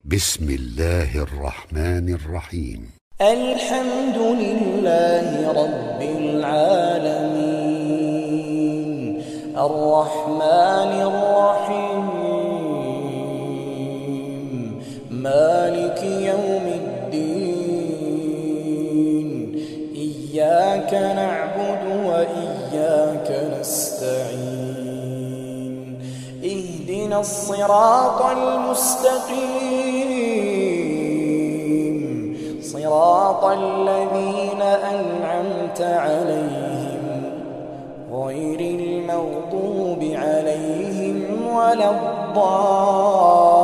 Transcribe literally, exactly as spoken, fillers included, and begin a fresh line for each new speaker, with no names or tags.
بسم الله الرحمن الرحيم.
الحمد لله رب العالمين الرحمن الرحيم مالك يوم الدين إياك نعبد وإياك نستعين اهدنا الصراط المستقيم صراط الذين أنعمت عليهم غير المغضوب عليهم ولا الضالين.